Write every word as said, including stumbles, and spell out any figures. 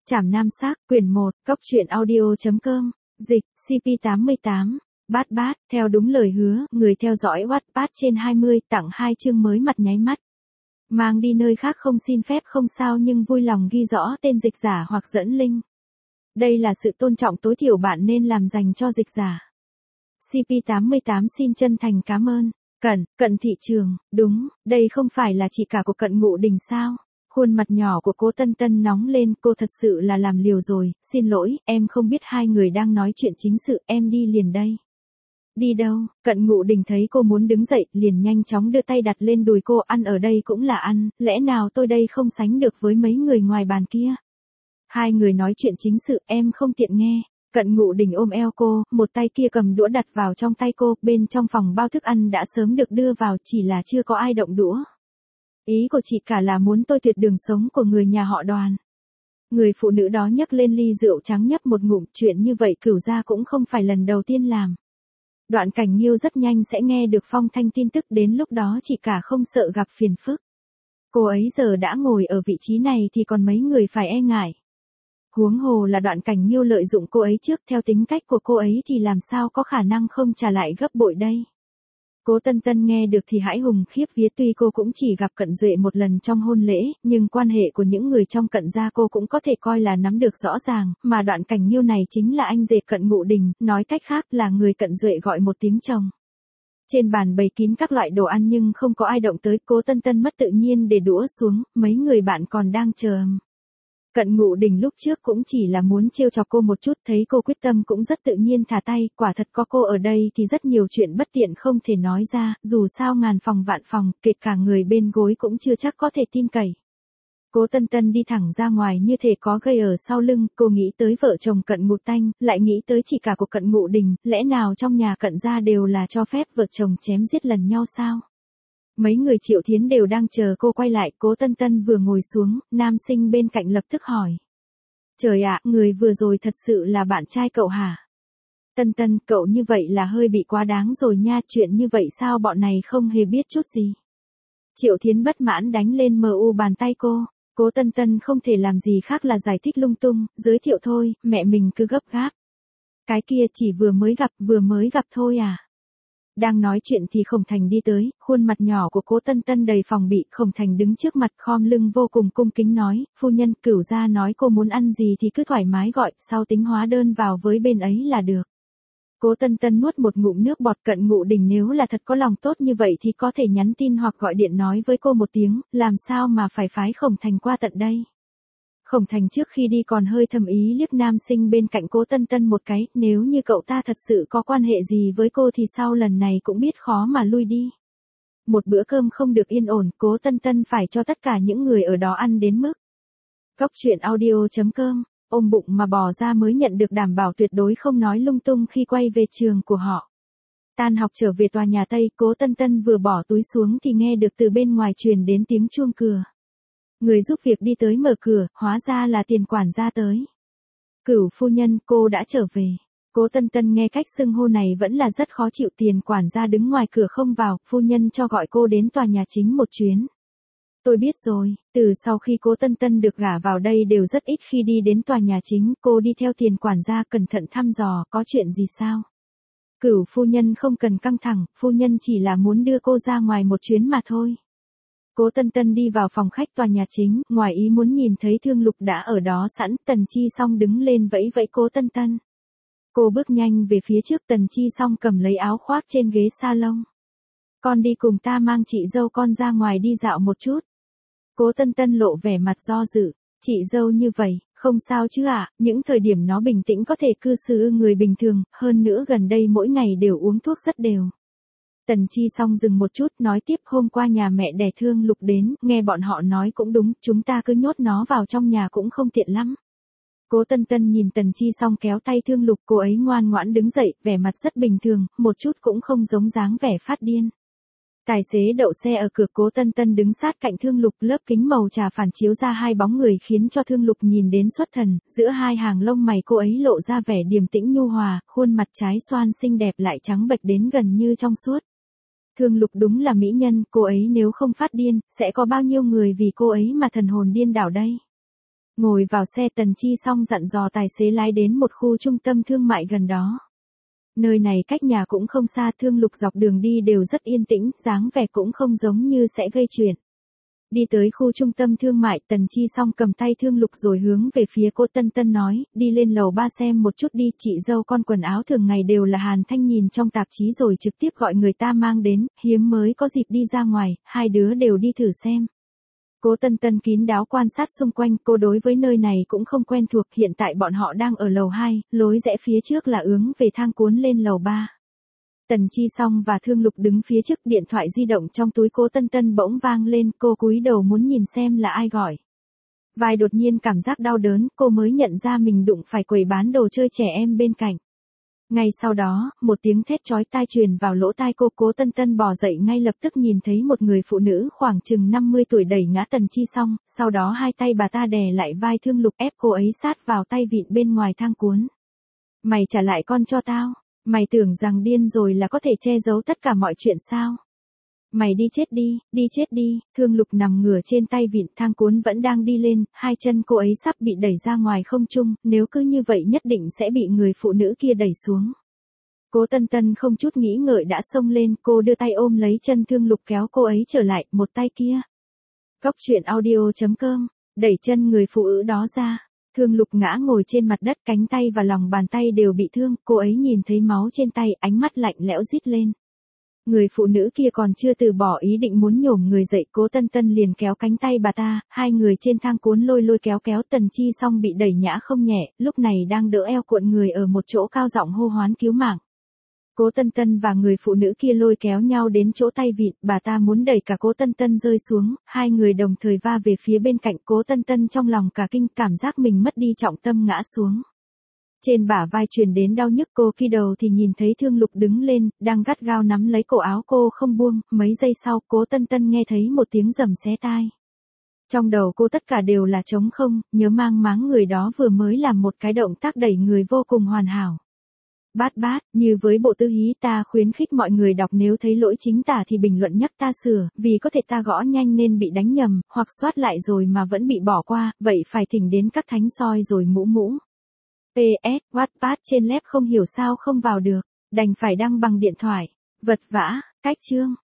Trảm Nam Xác, quyển một, cóc truyện audio chấm com, dịch, xê pê tám mươi tám, bát bát, theo đúng lời hứa, người theo dõi Wattpad trên hai mươi, tặng hai chương mới mặt nháy mắt. Mang đi nơi khác không xin phép không sao nhưng vui lòng ghi rõ tên dịch giả hoặc dẫn link. Đây là sự tôn trọng tối thiểu bạn nên làm dành cho dịch giả. xê pê tám mươi tám xin chân thành cảm ơn. Cận, Cận thị trường, đúng, đây không phải là chị cả của Cận Ngụ Đình sao? Khuôn mặt nhỏ của cô Tân Tân nóng lên, cô thật sự là làm liều rồi, xin lỗi, em không biết hai người đang nói chuyện chính sự, em đi liền đây. Đi đâu? Cận Ngụ Đình thấy cô muốn đứng dậy, liền nhanh chóng đưa tay đặt lên đùi cô, ăn ở đây cũng là ăn, lẽ nào tôi đây không sánh được với mấy người ngoài bàn kia? Hai người nói chuyện chính sự, em không tiện nghe. Cận Ngụ Đình ôm eo cô, một tay kia cầm đũa đặt vào trong tay cô, bên trong phòng bao thức ăn đã sớm được đưa vào, chỉ là chưa có ai động đũa. Ý của chị cả là muốn tôi tuyệt đường sống của người nhà họ Đoàn. Người phụ nữ đó nhấc lên ly rượu trắng nhấp một ngụm, chuyện như vậy Cửu gia cũng không phải lần đầu tiên làm. Đoạn Cảnh Nghiêu rất nhanh sẽ nghe được phong thanh tin tức, đến lúc đó chị cả không sợ gặp phiền phức. Cô ấy giờ đã ngồi ở vị trí này thì còn mấy người phải e ngại. Huống hồ là Đoạn Cảnh Nghiêu lợi dụng cô ấy trước, theo tính cách của cô ấy thì làm sao có khả năng không trả lại gấp bội đây. Cố Tân Tân nghe được thì hãi hùng khiếp vía, tuy cô cũng chỉ gặp Cận Duệ một lần trong hôn lễ, nhưng quan hệ của những người trong Cận gia cô cũng có thể coi là nắm được rõ ràng, mà Đoạn Cảnh Nghiêu này chính là anh rể Cận Ngụ Đình, nói cách khác là người Cận Duệ gọi một tiếng chồng. Trên bàn bày kín các loại đồ ăn nhưng không có ai động tới, Cố Tân Tân mất tự nhiên để đũa xuống, mấy người bạn còn đang chờ. Cận Ngụ Đình lúc trước cũng chỉ là muốn trêu chọc cô một chút, thấy cô quyết tâm cũng rất tự nhiên thả tay, quả thật có cô ở đây thì rất nhiều chuyện bất tiện không thể nói ra, dù sao ngàn phòng vạn phòng, kể cả người bên gối cũng chưa chắc có thể tin cậy. Cố Tân Tân đi thẳng ra ngoài như thể có gây ở sau lưng, cô nghĩ tới vợ chồng Cận Ngụ Tanh, lại nghĩ tới chị cả của Cận Ngụ Đình, lẽ nào trong nhà Cận gia đều là cho phép vợ chồng chém giết lần nhau sao? Mấy người Triệu Thiến đều đang chờ cô quay lại, Cố Tân Tân vừa ngồi xuống, nam sinh bên cạnh lập tức hỏi. Trời ạ, người vừa rồi thật sự là bạn trai cậu hả? Tân Tân, cậu như vậy là hơi bị quá đáng rồi nha, chuyện như vậy sao bọn này không hề biết chút gì? Triệu Thiến bất mãn đánh lên mờ u bàn tay cô, Cố Tân Tân không thể làm gì khác là giải thích lung tung, giới thiệu thôi, mẹ mình cứ gấp gáp. Cái kia chỉ vừa mới gặp, vừa mới gặp thôi à? Đang nói chuyện thì Khổng Thành đi tới, khuôn mặt nhỏ của Cố Tân Tân đầy phòng bị, Khổng Thành đứng trước mặt khom lưng vô cùng cung kính nói, phu nhân, Cửu gia nói cô muốn ăn gì thì cứ thoải mái gọi, sau tính hóa đơn vào với bên ấy là được. Cố Tân Tân nuốt một ngụm nước bọt, Cận Ngụ Đình nếu là thật có lòng tốt như vậy thì có thể nhắn tin hoặc gọi điện nói với cô một tiếng, làm sao mà phải phái Khổng Thành qua tận đây. Khổng Thành trước khi đi còn hơi thầm ý liếc nam sinh bên cạnh Cố Tân Tân một cái, nếu như cậu ta thật sự có quan hệ gì với cô thì sau lần này cũng biết khó mà lui đi. Một bữa cơm không được yên ổn, Cố Tân Tân phải cho tất cả những người ở đó ăn đến mức. Cóc truyện audio chấm com, ôm bụng mà bò ra mới nhận được đảm bảo tuyệt đối không nói lung tung khi quay về trường của họ. Tan học trở về tòa nhà Tây, Cố Tân Tân vừa bỏ túi xuống thì nghe được từ bên ngoài truyền đến tiếng chuông cửa. Người giúp việc đi tới mở cửa, hóa ra là Tiền quản gia tới. Cửu phu nhân, cô đã trở về. Cố Tân Tân nghe cách xưng hô này vẫn là rất khó chịu, Tiền quản gia đứng ngoài cửa không vào, phu nhân cho gọi cô đến tòa nhà chính một chuyến. Tôi biết rồi, từ sau khi Cố Tân Tân được gả vào đây đều rất ít khi đi đến tòa nhà chính, cô đi theo Tiền quản gia cẩn thận thăm dò, có chuyện gì sao? Cửu phu nhân không cần căng thẳng, phu nhân chỉ là muốn đưa cô ra ngoài một chuyến mà thôi. Cố Tân Tân đi vào phòng khách tòa nhà chính, ngoài ý muốn nhìn thấy Thương Lục đã ở đó sẵn, Tần Chi Song đứng lên vẫy vẫy Cố Tân Tân. Cô bước nhanh về phía trước, Tần Chi Song cầm lấy áo khoác trên ghế salon. Con đi cùng ta mang chị dâu con ra ngoài đi dạo một chút. Cố Tân Tân lộ vẻ mặt do dự, chị dâu như vậy, không sao chứ ạ, à? Những thời điểm nó bình tĩnh có thể cư xử người bình thường, hơn nữa gần đây mỗi ngày đều uống thuốc rất đều. Tần Chi Song dừng một chút, nói tiếp, hôm qua nhà mẹ đẻ Thương Lục đến, nghe bọn họ nói cũng đúng, chúng ta cứ nhốt nó vào trong nhà cũng không tiện lắm. Cố Tân Tân nhìn Tần Chi Song kéo tay Thương Lục, cô ấy ngoan ngoãn đứng dậy, vẻ mặt rất bình thường, một chút cũng không giống dáng vẻ phát điên. Tài xế đậu xe ở cửa, Cố Tân Tân đứng sát cạnh Thương Lục, lớp kính màu trà phản chiếu ra hai bóng người khiến cho Thương Lục nhìn đến xuất thần, giữa hai hàng lông mày cô ấy lộ ra vẻ điềm tĩnh nhu hòa, khuôn mặt trái xoan xinh đẹp lại trắng bệch đến gần như trong suốt. Thương Lục đúng là mỹ nhân, cô ấy nếu không phát điên, sẽ có bao nhiêu người vì cô ấy mà thần hồn điên đảo đây. Ngồi vào xe Tần Chi xong dặn dò tài xế lái đến một khu trung tâm thương mại gần đó. Nơi này cách nhà cũng không xa, Thương Lục dọc đường đi đều rất yên tĩnh, dáng vẻ cũng không giống như sẽ gây chuyện. Đi tới khu trung tâm thương mại, Tần Chi xong cầm tay Thương Lục rồi hướng về phía cô Tân Tân nói, đi lên lầu ba xem một chút đi, chị dâu con quần áo thường ngày đều là Hàn Thanh nhìn trong tạp chí rồi trực tiếp gọi người ta mang đến, hiếm mới có dịp đi ra ngoài, hai đứa đều đi thử xem. Cố Tân Tân kín đáo quan sát xung quanh, cô đối với nơi này cũng không quen thuộc, hiện tại bọn họ đang ở lầu hai, lối rẽ phía trước là hướng về thang cuốn lên lầu ba. Tần Chi Song và Thương Lục đứng phía trước, điện thoại di động trong túi Cố Tân Tân bỗng vang lên, cô cúi đầu muốn nhìn xem là ai gọi. Vai đột nhiên cảm giác đau đớn, cô mới nhận ra mình đụng phải quầy bán đồ chơi trẻ em bên cạnh. Ngay sau đó, một tiếng thét chói tai truyền vào lỗ tai cô, Cố Tân Tân bò dậy ngay lập tức nhìn thấy một người phụ nữ khoảng chừng năm mươi tuổi đẩy ngã Tần Chi Song, sau đó hai tay bà ta đè lại vai Thương Lục ép cô ấy sát vào tay vịn bên ngoài thang cuốn. Mày trả lại con cho tao, mày tưởng rằng điên rồi là có thể che giấu tất cả mọi chuyện sao? Mày đi chết đi, đi chết đi, Thương Lục nằm ngửa trên tay vịn, thang cuốn vẫn đang đi lên, hai chân cô ấy sắp bị đẩy ra ngoài không trung, nếu cứ như vậy nhất định sẽ bị người phụ nữ kia đẩy xuống. Cố Tân Tân không chút nghĩ ngợi đã xông lên, cô đưa tay ôm lấy chân Thương Lục kéo cô ấy trở lại, một tay kia. Cóc truyện audio chấm com, đẩy chân người phụ nữ đó ra. Thương Lục ngã ngồi trên mặt đất, cánh tay và lòng bàn tay đều bị thương, cô ấy nhìn thấy máu trên tay, ánh mắt lạnh lẽo rít lên. Người phụ nữ kia còn chưa từ bỏ ý định muốn nhổm người dậy, Cố Tân Tân liền kéo cánh tay bà ta, hai người trên thang cuốn lôi lôi kéo kéo, Tần Chi Song bị đẩy ngã không nhẹ, lúc này đang đỡ eo cuộn người ở một chỗ cao giọng hô hoán cứu mạng. Cố Tân Tân và người phụ nữ kia lôi kéo nhau đến chỗ tay vịn, bà ta muốn đẩy cả Cố Tân Tân rơi xuống, hai người đồng thời va về phía bên cạnh, Cố Tân Tân trong lòng cả kinh, cảm giác mình mất đi trọng tâm ngã xuống. Trên bả vai truyền đến đau nhức, cô khi đầu thì nhìn thấy Thương Lục đứng lên, đang gắt gao nắm lấy cổ áo cô không buông, mấy giây sau Cố Tân Tân nghe thấy một tiếng rầm xé tai. Trong đầu cô tất cả đều là trống không, nhớ mang máng người đó vừa mới làm một cái động tác đẩy người vô cùng hoàn hảo. Bát bát, như với bộ tư hí ta khuyến khích mọi người đọc nếu thấy lỗi chính tả thì bình luận nhắc ta sửa, vì có thể ta gõ nhanh nên bị đánh nhầm, hoặc soát lại rồi mà vẫn bị bỏ qua, vậy phải thỉnh đến các thánh soi rồi mũ mũ. pê ét, Wattpad trên lép không hiểu sao không vào được, đành phải đăng bằng điện thoại, vật vã, cách chương.